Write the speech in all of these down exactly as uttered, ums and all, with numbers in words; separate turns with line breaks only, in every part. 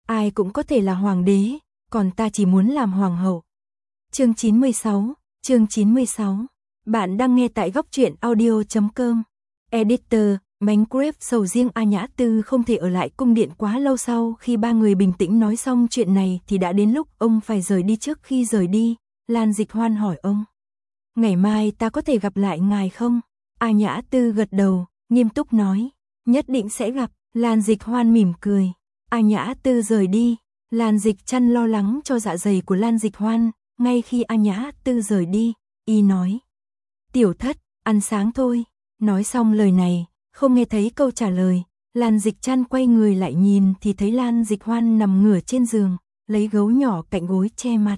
ai cũng có thể là hoàng đế, còn ta chỉ muốn làm hoàng hậu. Chương chín mươi sáu, chương chín mươi sáu. Bạn đang nghe tại góc truyện audio chấm com. Editor, Minecraft sầu riêng A Nhã Tư không thể ở lại cung điện quá lâu. Sau khi ba người bình tĩnh nói xong chuyện này thì đã đến lúc ông phải rời đi. Trước khi rời đi, Lan Dịch Hoan hỏi ông: ngày mai ta có thể gặp lại ngài không? A Nhã Tư gật đầu, nghiêm túc nói: nhất định sẽ gặp. Lan Dịch Hoan mỉm cười. A Nhã Tư rời đi, Lan Dịch Trăn lo lắng cho dạ dày của Lan Dịch Hoan. Ngay khi A Nhã Tư rời đi, y nói: tiểu thất, ăn sáng thôi. Nói xong lời này, không nghe thấy câu trả lời, Lan Dịch Trăn quay người lại nhìn thì thấy Lan Dịch Hoan nằm ngửa trên giường, lấy gấu nhỏ cạnh gối che mặt.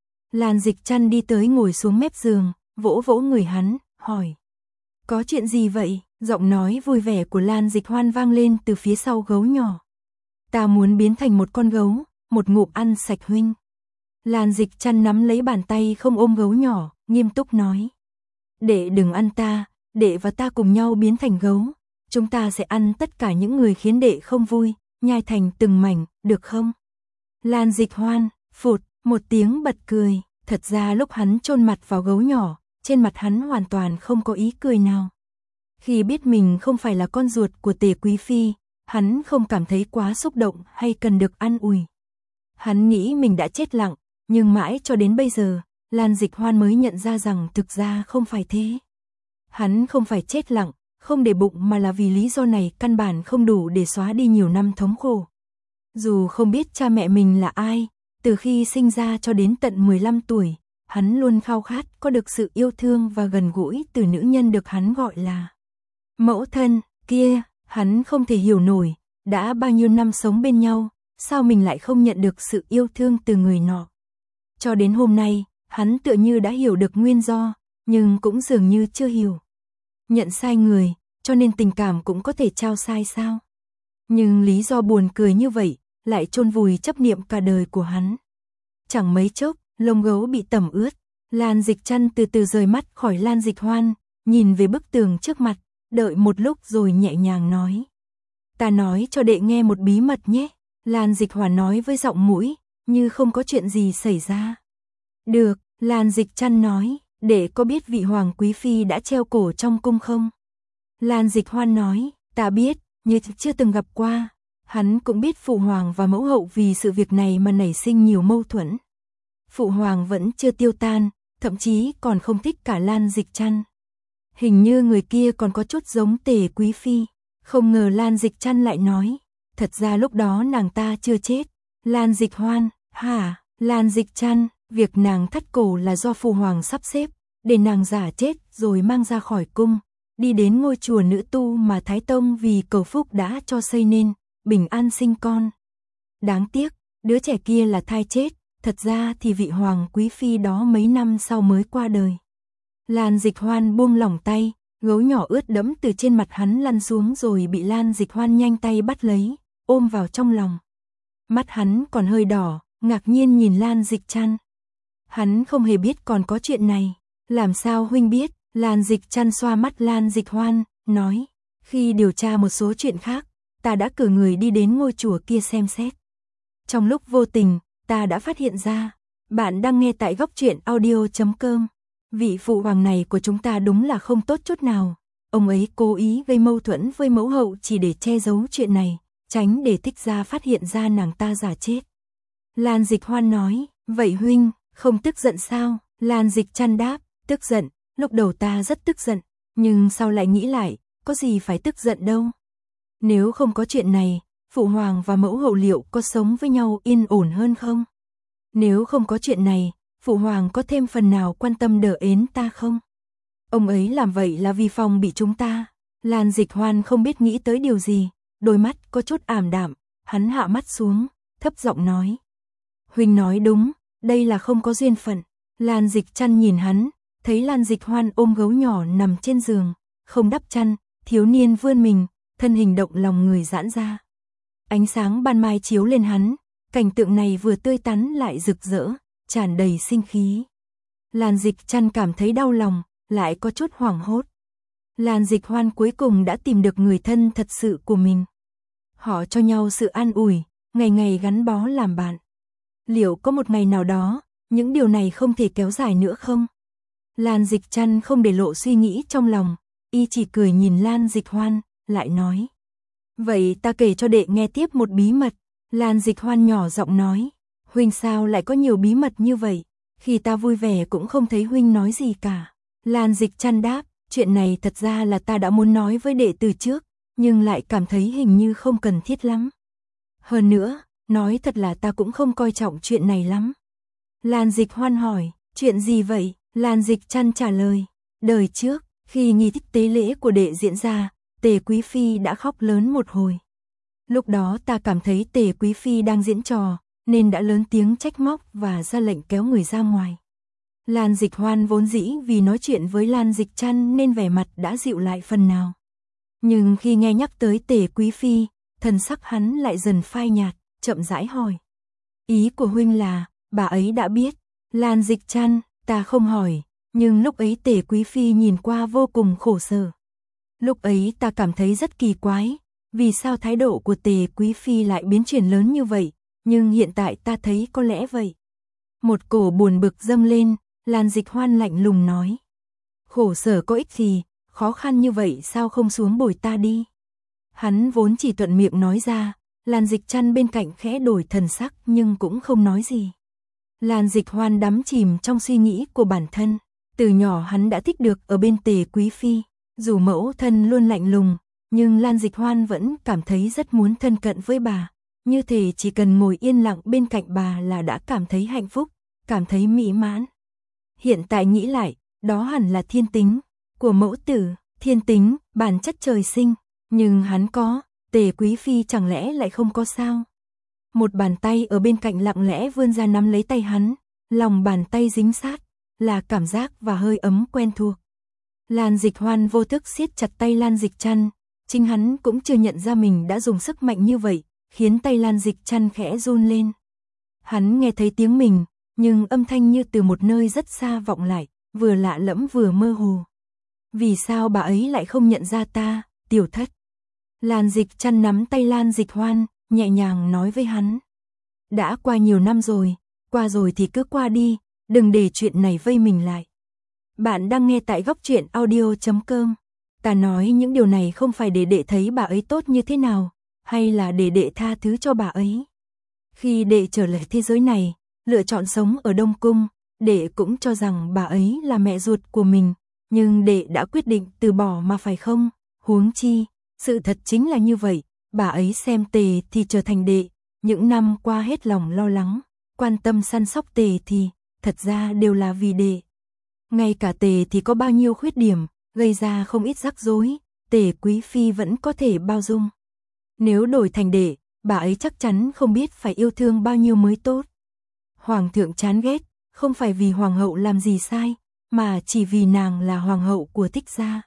Lan Dịch Trăn đi tới ngồi xuống mép giường, vỗ vỗ người hắn, hỏi: có chuyện gì vậy? Giọng nói vui vẻ của Lan Dịch Hoan vang lên từ phía sau gấu nhỏ. Ta muốn biến thành một con gấu, một ngụm ăn sạch huynh. Lan Dịch Trăn nắm lấy bàn tay không ôm gấu nhỏ, nghiêm túc nói: đệ đừng ăn ta, đệ và ta cùng nhau biến thành gấu. Chúng ta sẽ ăn tất cả những người khiến đệ không vui, nhai thành từng mảnh, được không? Lan Dịch Hoan, phụt, một tiếng bật cười. Thật ra lúc hắn chôn mặt vào gấu nhỏ, trên mặt hắn hoàn toàn không có ý cười nào. Khi biết mình không phải là con ruột của Tề Quý Phi, hắn không cảm thấy quá xúc động hay cần được an ủi. Hắn nghĩ mình đã chết lặng, nhưng mãi cho đến bây giờ, Lan Dịch Hoan mới nhận ra rằng thực ra không phải thế. Hắn không phải chết lặng, không để bụng mà là vì lý do này căn bản không đủ để xóa đi nhiều năm thống khổ. Dù không biết cha mẹ mình là ai, từ khi sinh ra cho đến tận mười lăm tuổi, hắn luôn khao khát có được sự yêu thương và gần gũi từ nữ nhân được hắn gọi là mẫu thân. Kia, hắn không thể hiểu nổi, đã bao nhiêu năm sống bên nhau, sao mình lại không nhận được sự yêu thương từ người nọ. Cho đến hôm nay, hắn tựa như đã hiểu được nguyên do, nhưng cũng dường như chưa hiểu. Nhận sai người, cho nên tình cảm cũng có thể trao sai sao? Nhưng lý do buồn cười như vậy, lại chôn vùi chấp niệm cả đời của hắn. Chẳng mấy chốc, lông gấu bị tẩm ướt, Lan Dịch Trăn từ từ rời mắt khỏi Lan Dịch Hoan, nhìn về bức tường trước mặt, đợi một lúc rồi nhẹ nhàng nói: ta nói cho đệ nghe một bí mật nhé. Lan Dịch Hoan nói với giọng mũi, như không có chuyện gì xảy ra. Được, Lan Dịch Trăn nói, đệ có biết vị hoàng quý phi đã treo cổ trong cung không? Lan Dịch Hoan nói, ta biết, nhưng chưa từng gặp qua. Hắn cũng biết phụ hoàng và mẫu hậu vì sự việc này mà nảy sinh nhiều mâu thuẫn. Phụ hoàng vẫn chưa tiêu tan, thậm chí còn không thích cả Lan Dịch Trăn. Hình như người kia còn có chút giống Tề Quý Phi. Không ngờ Lan Dịch Trăn lại nói, thật ra lúc đó nàng ta chưa chết. Lan Dịch Hoan, hả? Lan Dịch Trăn, việc nàng thắt cổ là do phụ hoàng sắp xếp, để nàng giả chết rồi mang ra khỏi cung, đi đến ngôi chùa nữ tu mà Thái Tông vì cầu phúc đã cho xây nên, bình an sinh con. Đáng tiếc, đứa trẻ kia là thai chết, thật ra thì vị hoàng quý phi đó mấy năm sau mới qua đời. Lan Dịch Hoan buông lỏng tay, gấu nhỏ ướt đẫm từ trên mặt hắn lăn xuống rồi bị Lan Dịch Hoan nhanh tay bắt lấy, ôm vào trong lòng. Mắt hắn còn hơi đỏ, ngạc nhiên nhìn Lan Dịch Trăn. Hắn không hề biết còn có chuyện này. Làm sao huynh biết? Lan Dịch Trăn xoa mắt Lan Dịch Hoan, nói, khi điều tra một số chuyện khác, ta đã cử người đi đến ngôi chùa kia xem xét. Trong lúc vô tình, ta đã phát hiện ra. Bạn đang nghe tại góc truyện audio chấm com. Vị phụ hoàng này của chúng ta đúng là không tốt chút nào. Ông ấy cố ý gây mâu thuẫn với mẫu hậu chỉ để che giấu chuyện này, tránh để thích gia phát hiện ra nàng ta giả chết. Lan Dịch Hoan nói, vậy huynh, không tức giận sao? Lan Dịch Trăn đáp, tức giận, lúc đầu ta rất tức giận, nhưng sau lại nghĩ lại, có gì phải tức giận đâu. Nếu không có chuyện này, phụ hoàng và mẫu hậu liệu có sống với nhau yên ổn hơn không? Nếu không có chuyện này, phụ hoàng có thêm phần nào quan tâm đỡ ến ta không? Ông ấy làm vậy là vì phòng bị chúng ta. Lan Dịch Hoan không biết nghĩ tới điều gì, đôi mắt có chút ảm đạm, hắn hạ mắt xuống, thấp giọng nói. Huynh nói đúng, đây là không có duyên phận. Lan Dịch Trăn nhìn hắn, thấy Lan Dịch Hoan ôm gấu nhỏ nằm trên giường, không đắp chăn, thiếu niên vươn mình, thân hình động lòng người giãn ra. Ánh sáng ban mai chiếu lên hắn, cảnh tượng này vừa tươi tắn lại rực rỡ, tràn đầy sinh khí. Lan Dịch Trăn cảm thấy đau lòng, lại có chút hoảng hốt. Lan Dịch Hoan cuối cùng đã tìm được người thân thật sự của mình. Họ cho nhau sự an ủi, ngày ngày gắn bó làm bạn. Liệu có một ngày nào đó, những điều này không thể kéo dài nữa không? Lan Dịch Trăn không để lộ suy nghĩ trong lòng, y chỉ cười nhìn Lan Dịch Hoan, lại nói. Vậy ta kể cho đệ nghe tiếp một bí mật. Lan Dịch Hoan nhỏ giọng nói. Huynh sao lại có nhiều bí mật như vậy? Khi ta vui vẻ cũng không thấy huynh nói gì cả. Lan Dịch Trăn đáp, chuyện này thật ra là ta đã muốn nói với đệ từ trước, nhưng lại cảm thấy hình như không cần thiết lắm. Hơn nữa, nói thật là ta cũng không coi trọng chuyện này lắm. Lan Dịch Hoan hỏi, chuyện gì vậy? Lan Dịch Trăn trả lời, đời trước, khi nghi thức tế lễ của đệ diễn ra, Tề Quý Phi đã khóc lớn một hồi. Lúc đó ta cảm thấy Tề Quý Phi đang diễn trò, nên đã lớn tiếng trách móc và ra lệnh kéo người ra ngoài. Lan Dịch Hoan vốn dĩ vì nói chuyện với Lan Dịch Trăn nên vẻ mặt đã dịu lại phần nào. Nhưng khi nghe nhắc tới Tề Quý Phi, thần sắc hắn lại dần phai nhạt, chậm rãi hỏi. Ý của huynh là, bà ấy đã biết. Lan Dịch Trăn, ta không hỏi, nhưng lúc ấy Tề Quý Phi nhìn qua vô cùng khổ sở. Lúc ấy ta cảm thấy rất kỳ quái, vì sao thái độ của Tề Quý Phi lại biến chuyển lớn như vậy, nhưng hiện tại ta thấy có lẽ vậy. Một cổ buồn bực dâng lên, Lan Dịch Hoan lạnh lùng nói. Khổ sở có ích gì, khó khăn như vậy sao không xuống bồi ta đi. Hắn vốn chỉ thuận miệng nói ra, Lan Dịch Trăn bên cạnh khẽ đổi thần sắc nhưng cũng không nói gì. Lan Dịch Hoan đắm chìm trong suy nghĩ của bản thân, từ nhỏ hắn đã thích được ở bên Tề Quý Phi, dù mẫu thân luôn lạnh lùng, nhưng Lan Dịch Hoan vẫn cảm thấy rất muốn thân cận với bà, như thể chỉ cần ngồi yên lặng bên cạnh bà là đã cảm thấy hạnh phúc, cảm thấy mỹ mãn. Hiện tại nghĩ lại, đó hẳn là thiên tính của mẫu tử, thiên tính, bản chất trời sinh, nhưng hắn có, Tề Quý Phi chẳng lẽ lại không có sao? Một bàn tay ở bên cạnh lặng lẽ vươn ra nắm lấy tay hắn, lòng bàn tay dính sát, là cảm giác và hơi ấm quen thuộc. Lan Dịch Hoan vô thức siết chặt tay Lan Dịch Trăn, chính hắn cũng chưa nhận ra mình đã dùng sức mạnh như vậy, khiến tay Lan Dịch Trăn khẽ run lên. Hắn nghe thấy tiếng mình, nhưng âm thanh như từ một nơi rất xa vọng lại, vừa lạ lẫm vừa mơ hồ. Vì sao bà ấy lại không nhận ra ta, tiểu thất? Lan Dịch Trăn nắm tay Lan Dịch Hoan, nhẹ nhàng nói với hắn. Đã qua nhiều năm rồi, qua rồi thì cứ qua đi, đừng để chuyện này vây mình lại. Bạn đang nghe tại góc truyện audio chấm com. Ta nói những điều này không phải để đệ thấy bà ấy tốt như thế nào, hay là để đệ tha thứ cho bà ấy. Khi đệ trở lại thế giới này, lựa chọn sống ở Đông Cung, đệ cũng cho rằng bà ấy là mẹ ruột của mình, nhưng đệ đã quyết định từ bỏ mà phải không? Huống chi, sự thật chính là như vậy, bà ấy xem Tề thì trở thành đệ, những năm qua hết lòng lo lắng, quan tâm săn sóc Tề thì, thật ra đều là vì đệ. Ngay cả Tề thì có bao nhiêu khuyết điểm, gây ra không ít rắc rối, Tề Quý Phi vẫn có thể bao dung. Nếu đổi thành đệ, bà ấy chắc chắn không biết phải yêu thương bao nhiêu mới tốt. Hoàng thượng chán ghét, không phải vì hoàng hậu làm gì sai, mà chỉ vì nàng là hoàng hậu của Thích gia.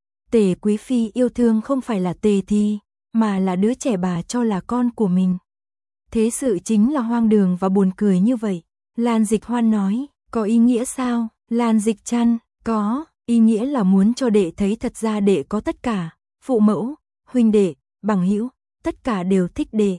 Tề Quý Phi yêu thương không phải là Tề Thi, mà là đứa trẻ bà cho là con của mình. Thế sự chính là hoang đường và buồn cười như vậy. Lan Dịch Hoan nói, có ý nghĩa sao? Lan Dịch Trăn, có, ý nghĩa là muốn cho đệ thấy thật ra đệ có tất cả, phụ mẫu, huynh đệ, bằng hữu, tất cả đều thích đệ.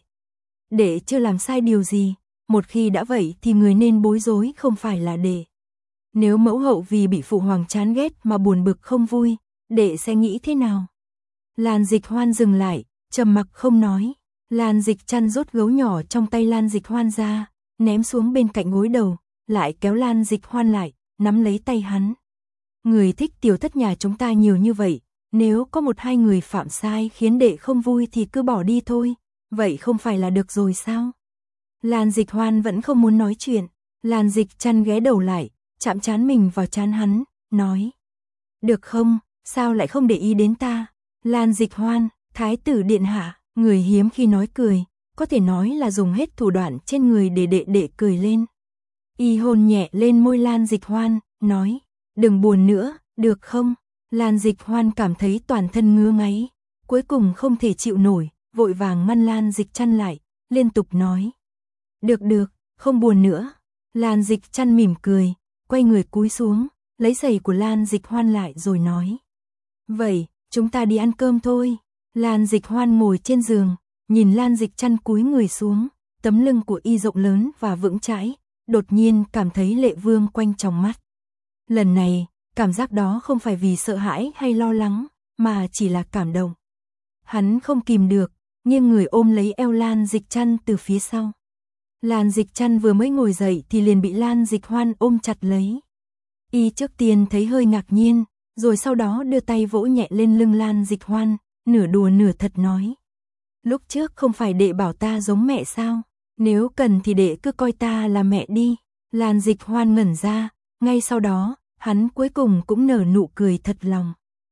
Đệ chưa làm sai điều gì, một khi đã vậy thì người nên bối rối không phải là đệ. Nếu mẫu hậu vì bị phụ hoàng chán ghét mà buồn bực không vui, đệ sẽ nghĩ thế nào? Lan Dịch Hoan dừng lại, trầm mặc không nói. Lan Dịch Trăn rút gấu nhỏ trong tay Lan Dịch Hoan ra, ném xuống bên cạnh gối đầu, lại kéo Lan Dịch Hoan lại, nắm lấy tay hắn. Người thích tiểu thất nhà chúng ta nhiều như vậy, nếu có một hai người phạm sai khiến đệ không vui thì cứ bỏ đi thôi, vậy không phải là được rồi sao? Lan Dịch Hoan vẫn không muốn nói chuyện, Lan Dịch Trăn ghé đầu lại, chạm trán mình vào trán hắn, nói. Được không, sao lại không để ý đến ta? Lan Dịch Hoan, thái tử điện hạ, người hiếm khi nói cười, có thể nói là dùng hết thủ đoạn trên người để đệ đệ cười lên. Y hôn nhẹ lên môi Lan Dịch Hoan, nói, đừng buồn nữa, được không? Lan Dịch Hoan cảm thấy toàn thân ngứa ngáy, cuối cùng không thể chịu nổi, vội vàng ngăn Lan Dịch Trăn lại, liên tục nói. Được được, không buồn nữa. Lan Dịch Trăn mỉm cười, quay người cúi xuống, lấy giày của Lan Dịch Hoan lại rồi nói. Vậy, chúng ta đi ăn cơm thôi. Lan Dịch Hoan ngồi trên giường, nhìn Lan Dịch Trăn cúi người xuống, tấm lưng của y rộng lớn và vững chãi, đột nhiên cảm thấy lệ vương quanh trong mắt. Lần này, cảm giác đó không phải vì sợ hãi hay lo lắng, mà chỉ là cảm động. Hắn không kìm được, nghiêng người ôm lấy eo Lan Dịch Trăn từ phía sau. Lan Dịch Trăn vừa mới ngồi dậy thì liền bị Lan Dịch Hoan ôm chặt lấy. Y trước tiên thấy hơi ngạc nhiên, rồi sau đó đưa tay vỗ nhẹ lên lưng Lan Dịch Hoan, nửa đùa nửa thật nói. Lúc trước không phải đệ bảo ta giống mẹ sao, nếu cần thì đệ cứ coi ta là mẹ đi. Lan Dịch Hoan ngẩn ra, ngay sau đó, hắn cuối cùng cũng nở nụ cười thật lòng.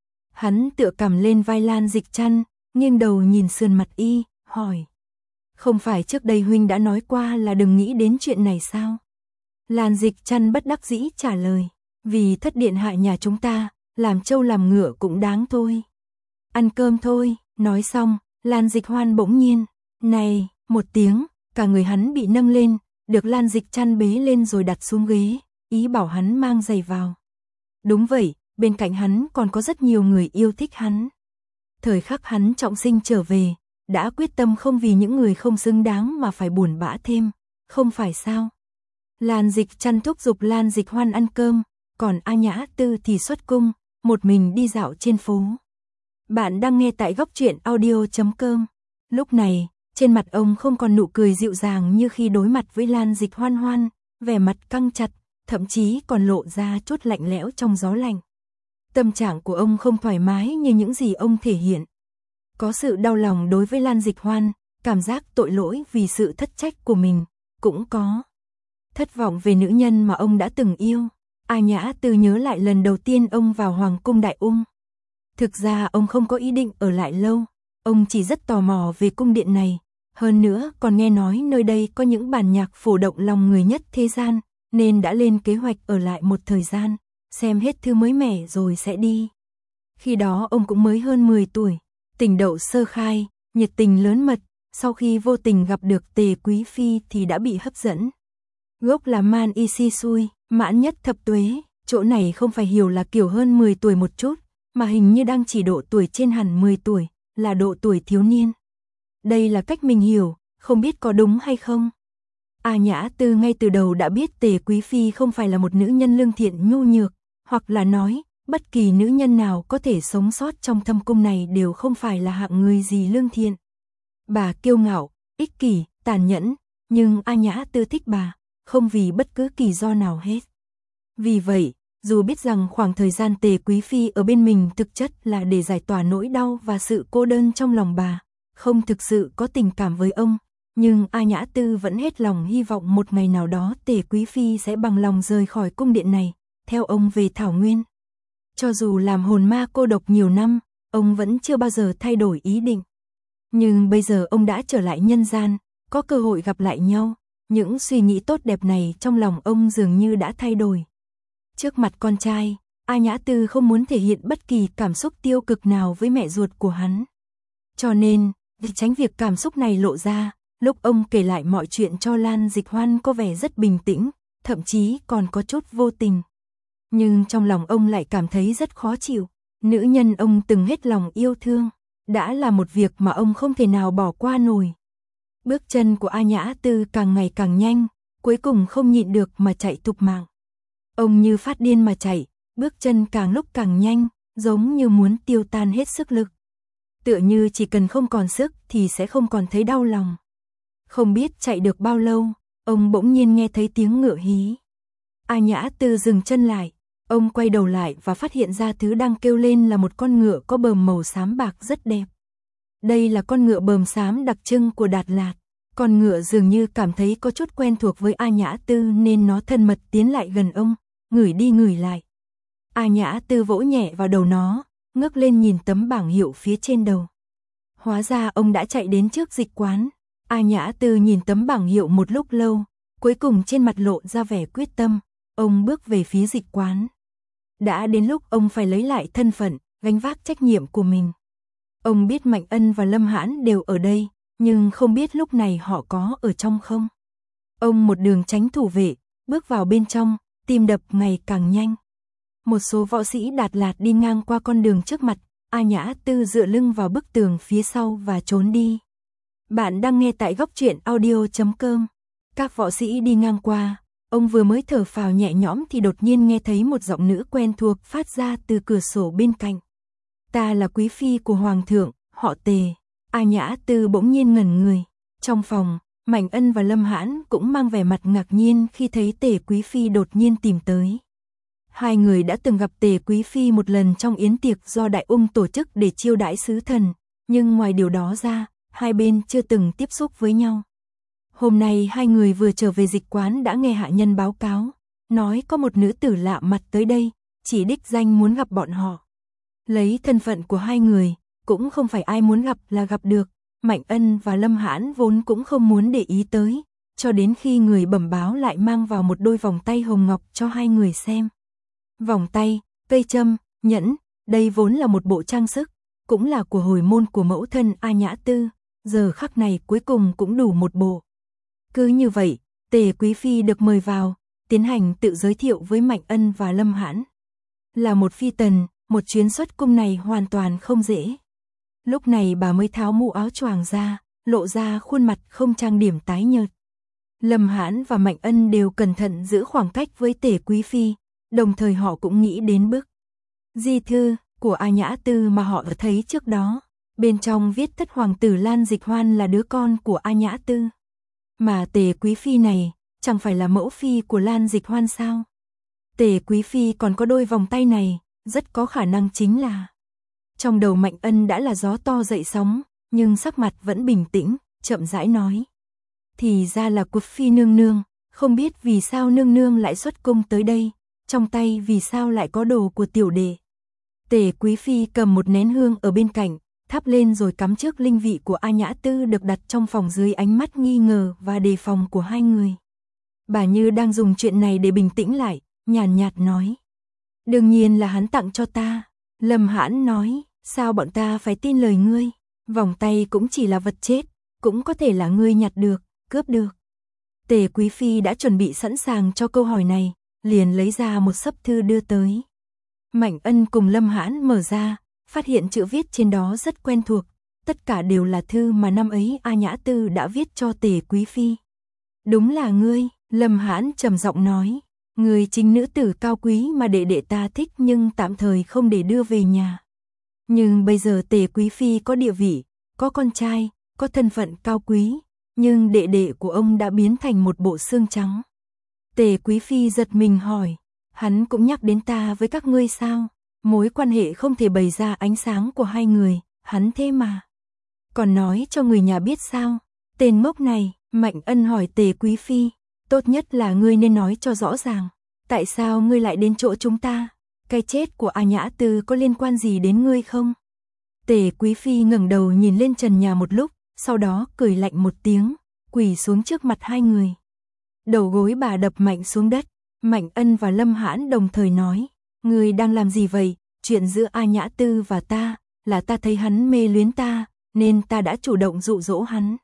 Hắn tựa cằm lên vai Lan Dịch Trăn, nghiêng đầu nhìn sườn mặt y, hỏi. Không phải trước đây huynh đã nói qua là đừng nghĩ đến chuyện này sao? Lan Dịch Trăn bất đắc dĩ trả lời. Vì thất điện hạ nhà chúng ta, làm trâu làm ngựa cũng đáng thôi. Ăn cơm thôi, nói xong, Lan Dịch Hoan bỗng nhiên. Này, một tiếng, cả người hắn bị nâng lên, được Lan Dịch Trăn bế lên rồi đặt xuống ghế, ý bảo hắn mang giày vào. Đúng vậy, bên cạnh hắn còn có rất nhiều người yêu thích hắn. Thời khắc hắn trọng sinh trở về, đã quyết tâm không vì những người không xứng đáng mà phải buồn bã thêm, không phải sao? Lan Dịch Trăn thúc giục Lan Dịch Hoan ăn cơm, còn A Nhã Tư thì xuất cung, một mình đi dạo trên phố. Bạn đang nghe tại góc truyện audio chấm com. Lúc này, trên mặt ông không còn nụ cười dịu dàng như khi đối mặt với Lan Dịch Hoan Hoan, vẻ mặt căng chặt, thậm chí còn lộ ra chút lạnh lẽo trong gió lạnh. Tâm trạng của ông không thoải mái như những gì ông thể hiện. Có sự đau lòng đối với Lan Dịch Hoan, cảm giác tội lỗi vì sự thất trách của mình, cũng có. Thất vọng về nữ nhân mà ông đã từng yêu. A Nhã Tư nhớ lại lần đầu tiên ông vào Hoàng cung Đại Ung. Thực ra ông không có ý định ở lại lâu, ông chỉ rất tò mò về cung điện này. Hơn nữa còn nghe nói nơi đây có những bản nhạc phổ động lòng người nhất thế gian, nên đã lên kế hoạch ở lại một thời gian, xem hết thứ mới mẻ rồi sẽ đi. Khi đó ông cũng mới hơn mười tuổi, tình đậu sơ khai, nhiệt tình lớn mật, sau khi vô tình gặp được Tề Quý Phi thì đã bị hấp dẫn. Gốc là Man Y Si Sui, mãn nhất thập tuế, chỗ này không phải hiểu là kiểu hơn mười tuổi một chút, mà hình như đang chỉ độ tuổi trên hẳn mười tuổi, là độ tuổi thiếu niên. Đây là cách mình hiểu, không biết có đúng hay không. A Nhã Tư ngay từ đầu đã biết Tề Quý Phi không phải là một nữ nhân lương thiện nhu nhược, hoặc là nói, bất kỳ nữ nhân nào có thể sống sót trong thâm cung này đều không phải là hạng người gì lương thiện. Bà kiêu ngạo, ích kỷ, tàn nhẫn, nhưng A Nhã Tư thích bà, không vì bất cứ kỳ do nào hết. Vì vậy, dù biết rằng khoảng thời gian Tề Quý Phi ở bên mình thực chất là để giải tỏa nỗi đau và sự cô đơn trong lòng bà, không thực sự có tình cảm với ông, nhưng A Nhã Tư vẫn hết lòng hy vọng một ngày nào đó Tề Quý Phi sẽ bằng lòng rời khỏi cung điện này, theo ông về Thảo Nguyên. Cho dù làm hồn ma cô độc nhiều năm, ông vẫn chưa bao giờ thay đổi ý định. Nhưng bây giờ ông đã trở lại nhân gian, có cơ hội gặp lại nhau, những suy nghĩ tốt đẹp này trong lòng ông dường như đã thay đổi. Trước mặt con trai, A Nhã Tư không muốn thể hiện bất kỳ cảm xúc tiêu cực nào với mẹ ruột của hắn. Cho nên, để tránh việc cảm xúc này lộ ra, lúc ông kể lại mọi chuyện cho Lan Dịch Hoan có vẻ rất bình tĩnh, thậm chí còn có chút vô tình. Nhưng trong lòng ông lại cảm thấy rất khó chịu, nữ nhân ông từng hết lòng yêu thương, đã là một việc mà ông không thể nào bỏ qua nổi. Bước chân của A Nhã Tư càng ngày càng nhanh, cuối cùng không nhịn được mà chạy thục mạng. Ông như phát điên mà chạy, bước chân càng lúc càng nhanh, giống như muốn tiêu tan hết sức lực. Tựa như chỉ cần không còn sức thì sẽ không còn thấy đau lòng. Không biết chạy được bao lâu, ông bỗng nhiên nghe thấy tiếng ngựa hí. A Nhã Tư dừng chân lại, ông quay đầu lại và phát hiện ra thứ đang kêu lên là một con ngựa có bờm màu xám bạc rất đẹp. Đây là con ngựa bờm xám đặc trưng của Đạt Lạt. Con ngựa dường như cảm thấy có chút quen thuộc với A Nhã Tư nên nó thân mật tiến lại gần ông, ngửi đi ngửi lại. A Nhã Tư vỗ nhẹ vào đầu nó, ngước lên nhìn tấm bảng hiệu phía trên đầu. Hóa ra ông đã chạy đến trước dịch quán. A Nhã Tư nhìn tấm bảng hiệu một lúc lâu, cuối cùng trên mặt lộ ra vẻ quyết tâm, ông bước về phía dịch quán. Đã đến lúc ông phải lấy lại thân phận, gánh vác trách nhiệm của mình. Ông biết Mạnh Ân và Lâm Hãn đều ở đây, nhưng không biết lúc này họ có ở trong không. Ông một đường tránh thủ vệ, bước vào bên trong, tim đập ngày càng nhanh. Một số võ sĩ Đạt Lạt đi ngang qua con đường trước mặt, A Nhã Tư dựa lưng vào bức tường phía sau và trốn đi. Bạn đang nghe tại góc truyện audio chấm com. Các võ sĩ đi ngang qua, ông vừa mới thở phào nhẹ nhõm thì đột nhiên nghe thấy một giọng nữ quen thuộc phát ra từ cửa sổ bên cạnh. Ta là quý phi của hoàng thượng, họ Tề. A Nhã Tư bỗng nhiên ngẩn người. Trong phòng, Mạnh Ân và Lâm Hãn cũng mang vẻ mặt ngạc nhiên khi thấy Tề quý phi đột nhiên tìm tới. Hai người đã từng gặp Tề quý phi một lần trong yến tiệc do Đại Ung tổ chức để chiêu đãi sứ thần, nhưng ngoài điều đó ra, hai bên chưa từng tiếp xúc với nhau. Hôm nay hai người vừa trở về dịch quán đã nghe hạ nhân báo cáo, nói có một nữ tử lạ mặt tới đây, chỉ đích danh muốn gặp bọn họ. Lấy thân phận của hai người, cũng không phải ai muốn gặp là gặp được, Mạnh Ân và Lâm Hãn vốn cũng không muốn để ý tới, cho đến khi người bẩm báo lại mang vào một đôi vòng tay hồng ngọc cho hai người xem. Vòng tay, cây châm, nhẫn, đây vốn là một bộ trang sức, cũng là của hồi môn của mẫu thân A Nhã Tư, giờ khắc này cuối cùng cũng đủ một bộ. Cứ như vậy, Tề quý phi được mời vào, tiến hành tự giới thiệu với Mạnh Ân và Lâm Hãn. Là một phi tần, một chuyến xuất cung này hoàn toàn không dễ. Lúc này bà mới tháo mũ áo choàng ra, lộ ra khuôn mặt không trang điểm tái nhợt. Lâm Hãn và Mạnh Ân đều cẩn thận giữ khoảng cách với Tề quý phi, đồng thời họ cũng nghĩ đến bức di thư của A Nhã Tư mà họ thấy trước đó. Bên trong viết thất hoàng tử Lan Dịch Hoan là đứa con của A Nhã Tư. Mà Tề quý phi này, chẳng phải là mẫu phi của Lan Dịch Hoan sao? Tề quý phi còn có đôi vòng tay này, rất có khả năng chính là. Trong đầu Mạnh Ân đã là gió to dậy sóng, nhưng sắc mặt vẫn bình tĩnh, chậm rãi nói. Thì ra là quý phi nương nương, không biết vì sao nương nương lại xuất cung tới đây, trong tay vì sao lại có đồ của tiểu đệ. Tề quý phi cầm một nén hương ở bên cạnh, thắp lên rồi cắm trước linh vị của A Nhã Tư được đặt trong phòng dưới ánh mắt nghi ngờ và đề phòng của hai người. Bà như đang dùng chuyện này để bình tĩnh lại, nhàn nhạt nói. Đương nhiên là hắn tặng cho ta. Lâm Hãn nói, sao bọn ta phải tin lời ngươi, vòng tay cũng chỉ là vật chết, cũng có thể là ngươi nhặt được, cướp được. Tề quý phi đã chuẩn bị sẵn sàng cho câu hỏi này, liền lấy ra một xấp thư đưa tới. Mạnh Ân cùng Lâm Hãn mở ra, phát hiện chữ viết trên đó rất quen thuộc, tất cả đều là thư mà năm ấy A Nhã Tư đã viết cho Tề quý phi. Đúng là ngươi, Lâm Hãn trầm giọng nói, ngươi chính nữ tử cao quý mà đệ đệ ta thích nhưng tạm thời không để đưa về nhà. Nhưng bây giờ Tề quý phi có địa vị, có con trai, có thân phận cao quý, nhưng đệ đệ của ông đã biến thành một bộ xương trắng. Tề quý phi giật mình hỏi, hắn cũng nhắc đến ta với các ngươi sao? Mối quan hệ không thể bày ra ánh sáng của hai người, hắn thế mà. Còn nói cho người nhà biết sao? Tên ngốc này, Mạnh Ân hỏi Tề quý phi, tốt nhất là ngươi nên nói cho rõ ràng. Tại sao ngươi lại đến chỗ chúng ta? Cái chết của A Nhã Tư có liên quan gì đến ngươi không? Tề quý phi ngẩng đầu nhìn lên trần nhà một lúc, sau đó cười lạnh một tiếng, quỳ xuống trước mặt hai người. Đầu gối bà đập mạnh xuống đất, Mạnh Ân và Lâm Hãn đồng thời nói, ngươi đang làm gì vậy? Chuyện giữa A Nhã Tư và ta, là ta thấy hắn mê luyến ta, nên ta đã chủ động dụ dỗ hắn.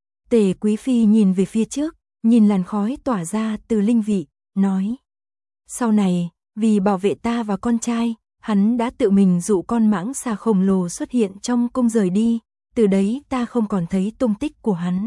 Tề quý phi nhìn về phía trước, nhìn làn khói tỏa ra từ linh vị, nói. Sau này, vì bảo vệ ta và con trai, hắn đã tự mình dụ con mãng xà khổng lồ xuất hiện trong cung rời đi, từ đấy ta không còn thấy tung tích của hắn.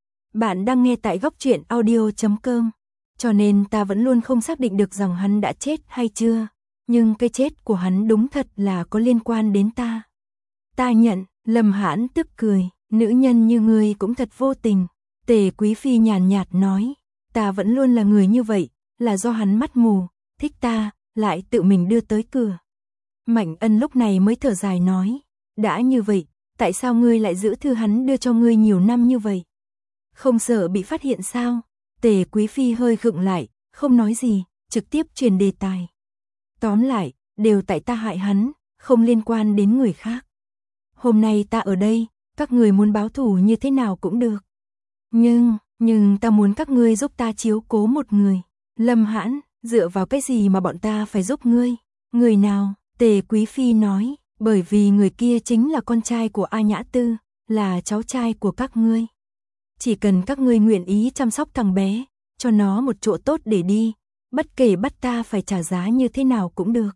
Bạn đang nghe tại góc truyện audio chấm com, cho nên ta vẫn luôn không xác định được rằng hắn đã chết hay chưa, nhưng cái chết của hắn đúng thật là có liên quan đến ta. Ta nhận, Lâm Hãn tức cười, nữ nhân như ngươi cũng thật vô tình. Tề quý phi nhàn nhạt nói, ta vẫn luôn là người như vậy, là do hắn mắt mù, thích ta, lại tự mình đưa tới cửa. Mạnh Ân lúc này mới thở dài nói, đã như vậy, tại sao ngươi lại giữ thư hắn đưa cho ngươi nhiều năm như vậy? Không sợ bị phát hiện sao? Tề quý phi hơi khựng lại, không nói gì, trực tiếp truyền đề tài. Tóm lại, đều tại ta hại hắn, không liên quan đến người khác. Hôm nay ta ở đây, các người muốn báo thù như thế nào cũng được. Nhưng, nhưng ta muốn các ngươi giúp ta chiếu cố một người. Lâm Hãn, dựa vào cái gì mà bọn ta phải giúp ngươi? Người nào? Tề quý phi nói, bởi vì người kia chính là con trai của A Nhã Tư, là cháu trai của các ngươi. Chỉ cần các ngươi nguyện ý chăm sóc thằng bé, cho nó một chỗ tốt để đi, bất kể bắt ta phải trả giá như thế nào cũng được.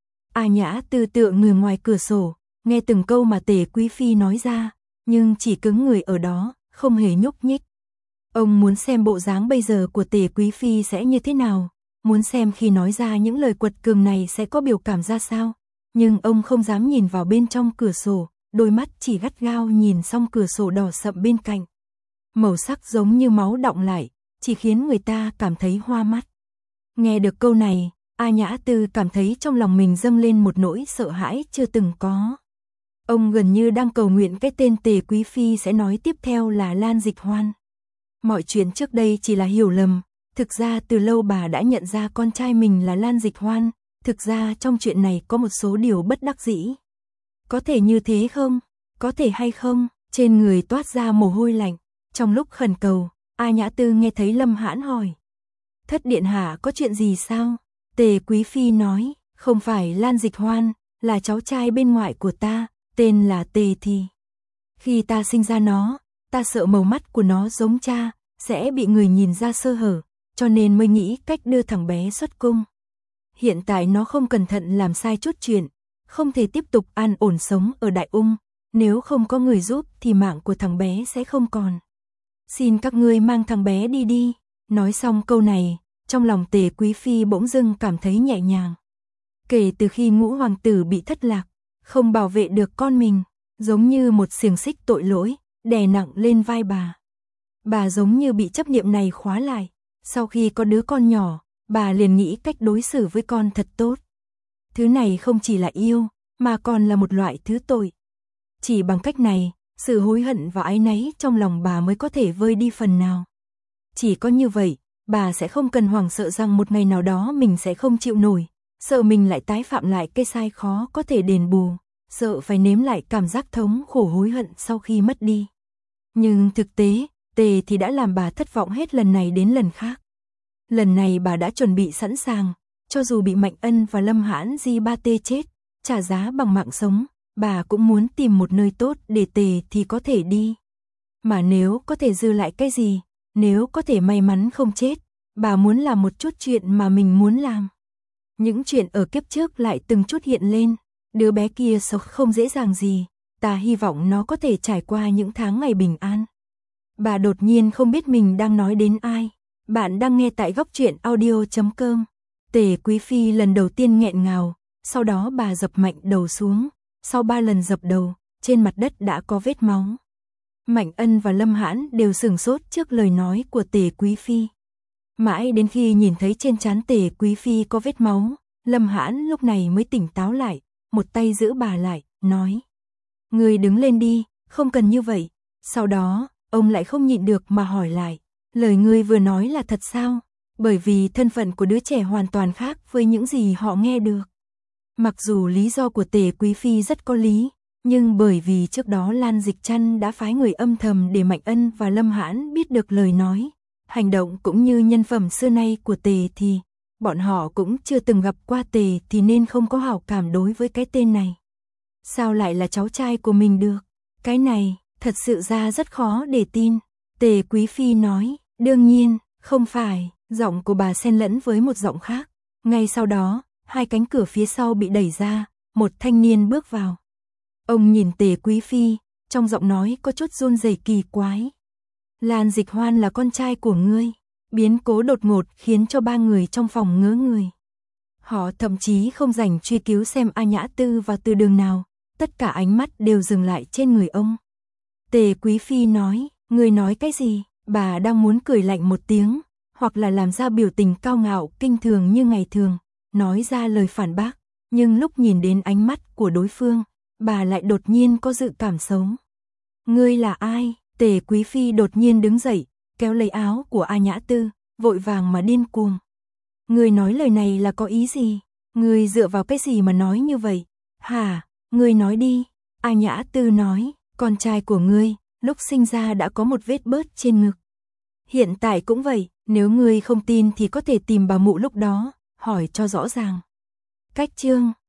A Nhã Tư tựa người ngoài cửa sổ, nghe từng câu mà Tề quý phi nói ra, nhưng chỉ cứng người ở đó, không hề nhúc nhích. Ông muốn xem bộ dáng bây giờ của Tề Quý Phi sẽ như thế nào, muốn xem khi nói ra những lời quật cường này sẽ có biểu cảm ra sao. Nhưng ông không dám nhìn vào bên trong cửa sổ, đôi mắt chỉ gắt gao nhìn xong cửa sổ đỏ sậm bên cạnh. Màu sắc giống như máu đọng lại, chỉ khiến người ta cảm thấy hoa mắt. Nghe được câu này, A Nhã Tư cảm thấy trong lòng mình dâng lên một nỗi sợ hãi chưa từng có. Ông gần như đang cầu nguyện cái tên Tề Quý Phi sẽ nói tiếp theo là Lan Dịch Hoan. Mọi chuyện trước đây chỉ là hiểu lầm, thực ra từ lâu bà đã nhận ra con trai mình là Lan Dịch Hoan, thực ra trong chuyện này có một số điều bất đắc dĩ. Có thể như thế không? Có thể hay không? Trên người toát ra mồ hôi lạnh, trong lúc khẩn cầu, A Nhã Tư nghe thấy Lâm Hãn hỏi. Thất điện hạ có chuyện gì sao? Tề Quý Phi nói, không phải Lan Dịch Hoan, là cháu trai bên ngoại của ta, tên là Tề Thì. Khi ta sinh ra nó, ta sợ màu mắt của nó giống cha, sẽ bị người nhìn ra sơ hở, cho nên mới nghĩ cách đưa thằng bé xuất cung. Hiện tại nó không cẩn thận làm sai chút chuyện, không thể tiếp tục an ổn sống ở Đại Ung, nếu không có người giúp thì mạng của thằng bé sẽ không còn. Xin các ngươi mang thằng bé đi đi. Nói xong câu này, trong lòng Tề Quý Phi bỗng dưng cảm thấy nhẹ nhàng. Kể từ khi Ngũ hoàng tử bị thất lạc, không bảo vệ được con mình, giống như một xiềng xích tội lỗi, đè nặng lên vai bà. Bà giống như bị chấp niệm này khóa lại, sau khi có đứa con nhỏ, bà liền nghĩ cách đối xử với con thật tốt. Thứ này không chỉ là yêu, mà còn là một loại thứ tội. Chỉ bằng cách này, sự hối hận và áy náy trong lòng bà mới có thể vơi đi phần nào. Chỉ có như vậy, bà sẽ không cần hoảng sợ rằng một ngày nào đó mình sẽ không chịu nổi, sợ mình lại tái phạm lại cái sai khó có thể đền bù, sợ phải nếm lại cảm giác thống khổ hối hận sau khi mất đi. Nhưng thực tế, Tề thì đã làm bà thất vọng hết lần này đến lần khác. Lần này bà đã chuẩn bị sẵn sàng, cho dù bị Mạnh Ân và Lâm Hãn Di Ba Tê chết, trả giá bằng mạng sống, bà cũng muốn tìm một nơi tốt để Tề thì có thể đi. Mà nếu có thể dư lại cái gì, nếu có thể may mắn không chết, bà muốn làm một chút chuyện mà mình muốn làm. Những chuyện ở kiếp trước lại từng chút hiện lên, đứa bé kia sống không dễ dàng gì, ta hy vọng nó có thể trải qua những tháng ngày bình an. Bà đột nhiên không biết mình đang nói đến ai. Bạn đang nghe tại góc truyện audio chấm com. Tề Quý Phi lần đầu tiên nghẹn ngào, sau đó bà dập mạnh đầu xuống, sau ba lần dập đầu, trên mặt đất đã có vết máu. Mạnh Ân và Lâm Hãn đều sửng sốt trước lời nói của Tề Quý Phi. Mãi đến khi nhìn thấy trên trán Tề Quý Phi có vết máu, Lâm Hãn lúc này mới tỉnh táo lại, một tay giữ bà lại, nói. Ngươi đứng lên đi, không cần như vậy. Sau đó, ông lại không nhịn được mà hỏi lại. Lời ngươi vừa nói là thật sao? Bởi vì thân phận của đứa trẻ hoàn toàn khác với những gì họ nghe được. Mặc dù lý do của Tề Quý Phi rất có lý, nhưng bởi vì trước đó Lan Dịch Trăn đã phái người âm thầm để Mạnh Ân và Lâm Hãn biết được lời nói, hành động cũng như nhân phẩm xưa nay của Tề thì, bọn họ cũng chưa từng gặp qua Tề thì nên không có hảo cảm đối với cái tên này. Sao lại là cháu trai của mình được? Cái này, thật sự ra rất khó để tin. Tề Quý Phi nói, đương nhiên, không phải, giọng của bà xen lẫn với một giọng khác. Ngay sau đó, hai cánh cửa phía sau bị đẩy ra, một thanh niên bước vào. Ông nhìn Tề Quý Phi, trong giọng nói có chút run rẩy kỳ quái. Lan Dịch Hoan là con trai của ngươi. Biến cố đột ngột khiến cho ba người trong phòng ngớ người. Họ thậm chí không dành truy cứu xem A Nhã Tư vào từ đường nào, tất cả ánh mắt đều dừng lại trên người ông. Tề Quý Phi nói, ngươi nói cái gì? Bà đang muốn cười lạnh một tiếng, hoặc là làm ra biểu tình cao ngạo kinh thường như ngày thường, nói ra lời phản bác, nhưng lúc nhìn đến ánh mắt của đối phương, bà lại đột nhiên có dự cảm xấu. Ngươi là ai? Tề Quý Phi đột nhiên đứng dậy, kéo lấy áo của A Nhã Tư, vội vàng mà điên cuồng. Ngươi nói lời này là có ý gì? Ngươi dựa vào cái gì mà nói như vậy? Hả? Ngươi nói đi. A Nhã Tư nói, con trai của ngươi, lúc sinh ra đã có một vết bớt trên ngực. Hiện tại cũng vậy, nếu ngươi không tin thì có thể tìm bà mụ lúc đó, hỏi cho rõ ràng. Cách chương